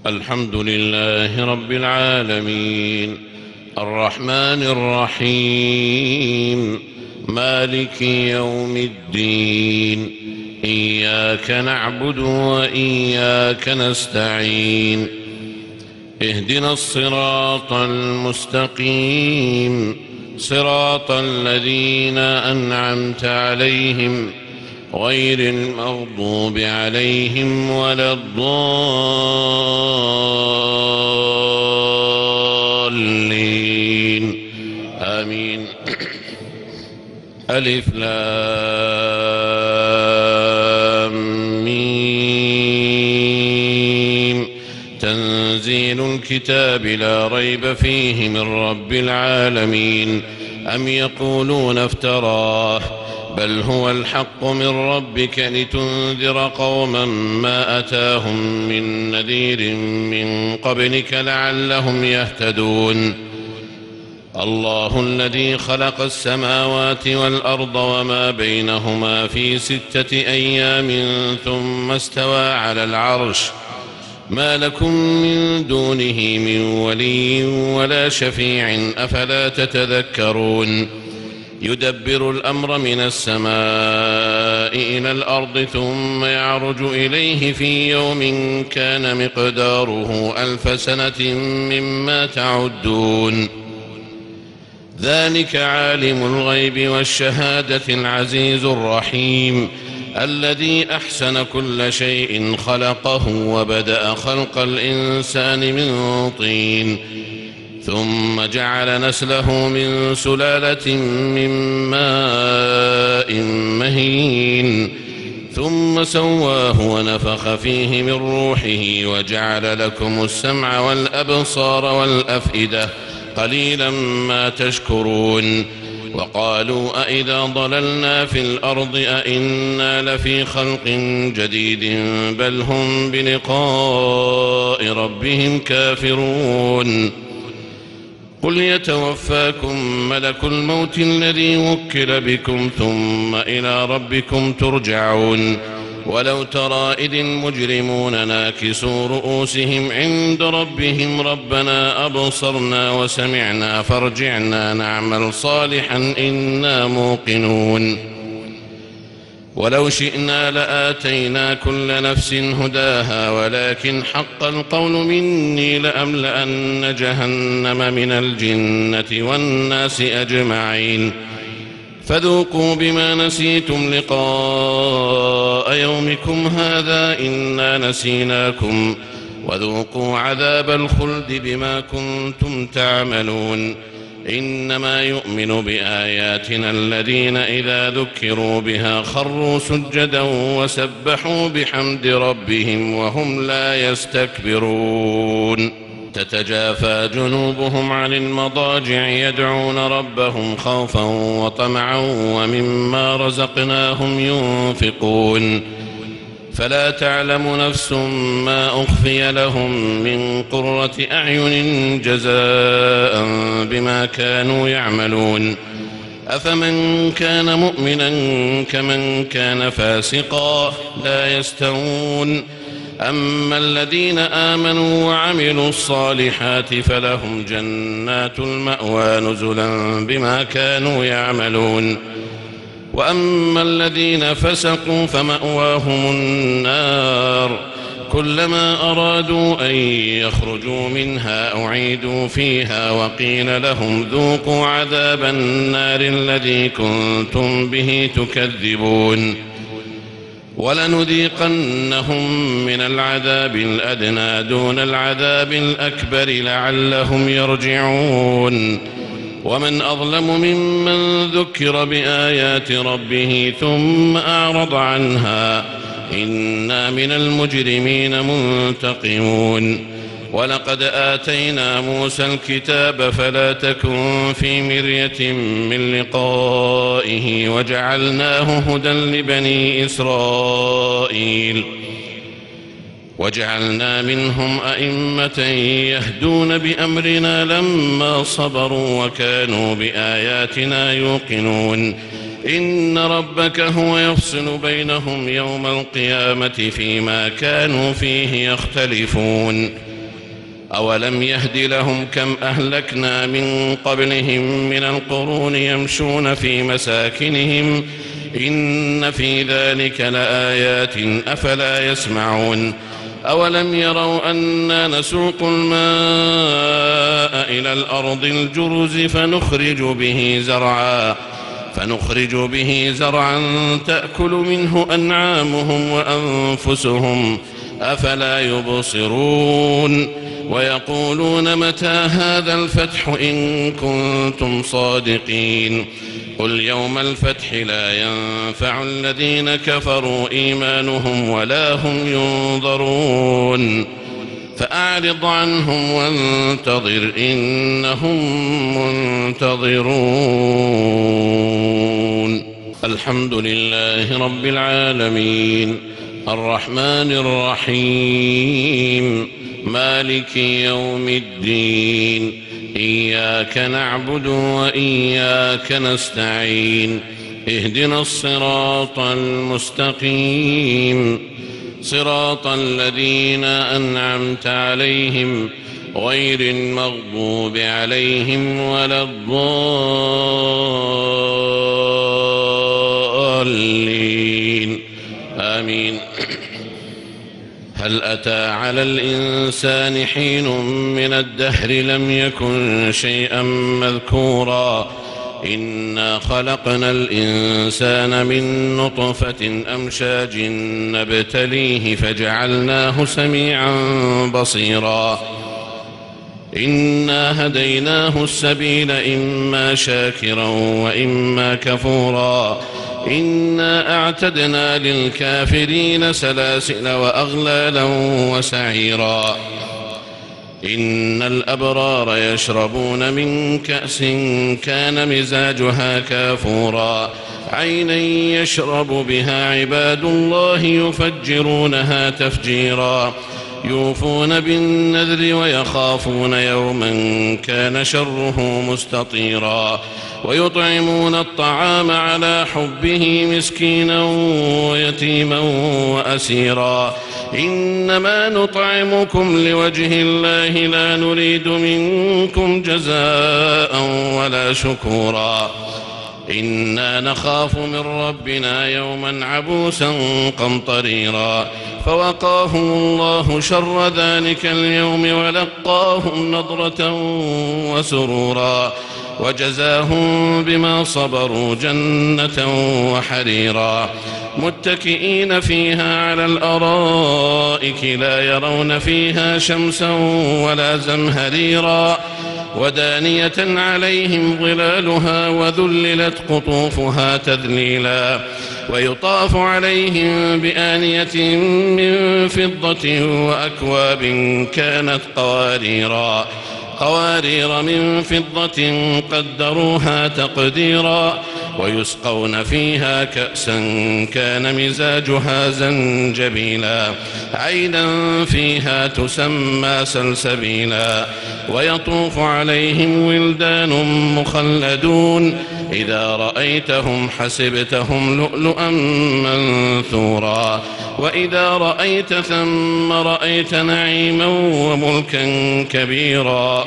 الحمد لله رب العالمين، الرحمن الرحيم، مالك يوم الدين، إياك نعبد وإياك نستعين، اهدنا الصراط المستقيم، صراط الذين أنعمت عليهم غير المغضوب عليهم ولا الضالين، آمين. ألف لام ميم. تنزيل الكتاب لا ريب فيه من رب العالمين. أم يقولون افتراه، بل هو الحق من ربك لتنذر قوما ما أتاهم من نذير من قبلك لعلهم يهتدون. الله الذي خلق السماوات والأرض وما بينهما في 6 أيام ثم استوى على العرش، ما لكم من دونه من ولي ولا شفيع، أفلا تتذكرون. يدبر الأمر من السماء إلى الأرض ثم يعرج إليه في يوم كان مقداره 1000 سنة مما تعدون. ذلك عالم الغيب والشهادة العزيز الرحيم، الذي أحسن كل شيء خلقه وبدأ خلق الإنسان من طين، ثم جعل نسله من سلالة من ماء مهين، ثم سواه ونفخ فيه من روحه وجعل لكم السمع والأبصار والأفئدة، قليلا ما تشكرون. وقالوا أئذا ضللنا في الأرض أئنا لفي خلق جديد، بل هم بلقاء ربهم كافرون. قل يتوفاكم ملك الموت الذي وكل بكم ثم إلى ربكم ترجعون. ولو ترى إذ المجرمون ناكسوا رؤوسهم عند ربهم ربنا أبصرنا وسمعنا فارجعنا نعمل صالحا إنا موقنون. ولو شئنا لآتينا كل نفس هداها ولكن حق القول مني لأملأن جهنم من الجنة والناس أجمعين. فذوقوا بما نسيتم لقاء يومكم هذا إنا نسيناكم وذوقوا عذاب الخلد بما كنتم تعملون. إنما يؤمن بآياتنا الذين إذا ذكروا بها خروا سجدا وسبحوا بحمد ربهم وهم لا يستكبرون. تتجافى جنوبهم عن المضاجع يدعون ربهم خوفا وطمعا ومما رزقناهم ينفقون. فلا تعلم نفس ما أخفي لهم من قرة أعين جزاء بما كانوا يعملون. أفمن كان مؤمنا كمن كان فاسقا لا يستوون. أما الذين آمنوا وعملوا الصالحات فلهم جنات المأوى نزلا بما كانوا يعملون. وأما الذين فسقوا فمأواهم النار، كلما أرادوا أن يخرجوا منها أعيدوا فيها وقيل لهم ذوقوا عذاب النار الذي كنتم به تكذبون. ولنذيقنهم من العذاب الأدنى دون العذاب الأكبر لعلهم يرجعون. ومن أظلم ممن ذكر بآيات ربه ثم أعرض عنها إنا من المجرمين منتقمون. ولقد آتينا موسى الكتاب فلا تكن في مرية من لقائه وجعلناه هدى لبني إسرائيل. وجعلنا منهم أئمة يهدون بأمرنا لما صبروا وكانوا بآياتنا يوقنون. إن ربك هو يفصل بينهم يوم القيامة فيما كانوا فيه يختلفون. أولم يهد لهم كم أهلكنا من قبلهم من القرون يمشون في مساكنهم إن في ذلك لآيات أفلا يسمعون أولم يروا أنا نسوق الماء إلى الأرض الجرز فنخرج به زرعا تأكل منه أنعامهم وأنفسهم أفلا يبصرون ويقولون متى هذا الفتح إن كنتم صادقين قل يوم الفتح لا ينفع الذين كفروا إيمانهم ولا هم ينظرون فأعرض عنهم وانتظر إنهم منتظرون. الحمد لله رب العالمين الرحمن الرحيم مالك يوم الدين إياك نعبد وإياك نستعين اهدنا الصراط المستقيم صراط الذين أنعمت عليهم غير المغضوب عليهم ولا الضالين آمين. هل أتى على الإنسان حين من الدهر لم يكن شيئا مذكورا إنا خلقنا الإنسان من نطفة أمشاج نبتليه فجعلناه سميعا بصيرا إنا هديناه السبيل إما شاكرا وإما كفورا إنا أعتدنا للكافرين سلاسل وأغلالا وسعيرا إن الأبرار يشربون من كأس كان مزاجها كافورا عينا يشرب بها عباد الله يفجرونها تفجيرا يوفون بالنذر ويخافون يوما كان شره مستطيرا ويطعمون الطعام على حبه مسكينا ويتيما وأسيرا إنما نطعمكم لوجه الله لا نريد منكم جزاء ولا شكورا إنا نخاف من ربنا يوما عبوسا قمطريرا فوقاهم الله شر ذلك اليوم ولقاهم نضرة وسرورا وجزاهم بما صبروا جنة وحريرا متكئين فيها على الأرائك لا يرون فيها شمسا ولا زمهريرا ودانية عليهم ظلالها وذللت قطوفها تذليلا ويطاف عليهم بآنية من فضة وأكواب كانت قوارير من فضة قدروها تقديرا ويسقون فيها كأسا كان مزاجها زنجبيلا عينا فيها تسمى سلسبيلا ويطوف عليهم ولدان مخلدون إذا رأيتهم حسبتهم لؤلؤا منثورا وإذا رأيت ثم رأيت نعيما وملكا كبيرا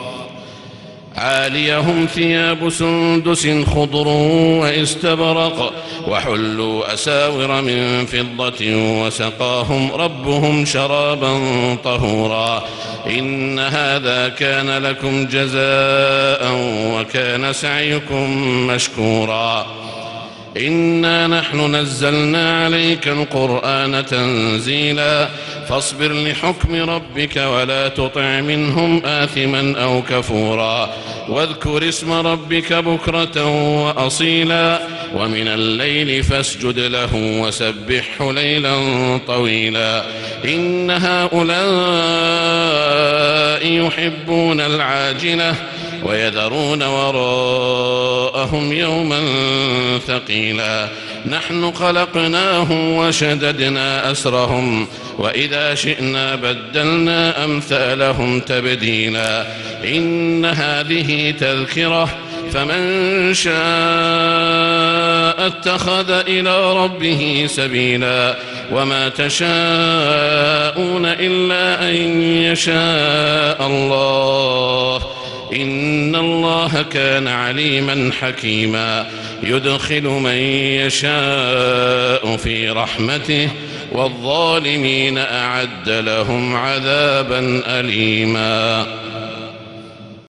عاليهم ثياب سندس خضر واستبرق وحلوا أساور من فضة وسقاهم ربهم شرابا طهورا إن هذا كان لكم جزاء وكان سعيكم مشكورا إنا نحن نزلنا عليك القرآن تنزيلا فاصبر لحكم ربك ولا تطع منهم آثما أو كفورا واذكر اسم ربك بكرة وأصيلا ومن الليل فاسجد له وسبحه ليلا طويلا إن هؤلاء يحبون العاجلة ويذرون وراءهم يوما ثقيلا نحن خلقناهم وشددنا أسرهم وإذا شئنا بدلنا أمثالهم تبديلا إن هذه تذكرة فمن شاء اتخذ إلى ربه سبيلا وما تشاءون إلا أن يشاء الله إن الله كان عليما حكيما يدخل من يشاء في رحمته والظالمين أعد لهم عذابا أليما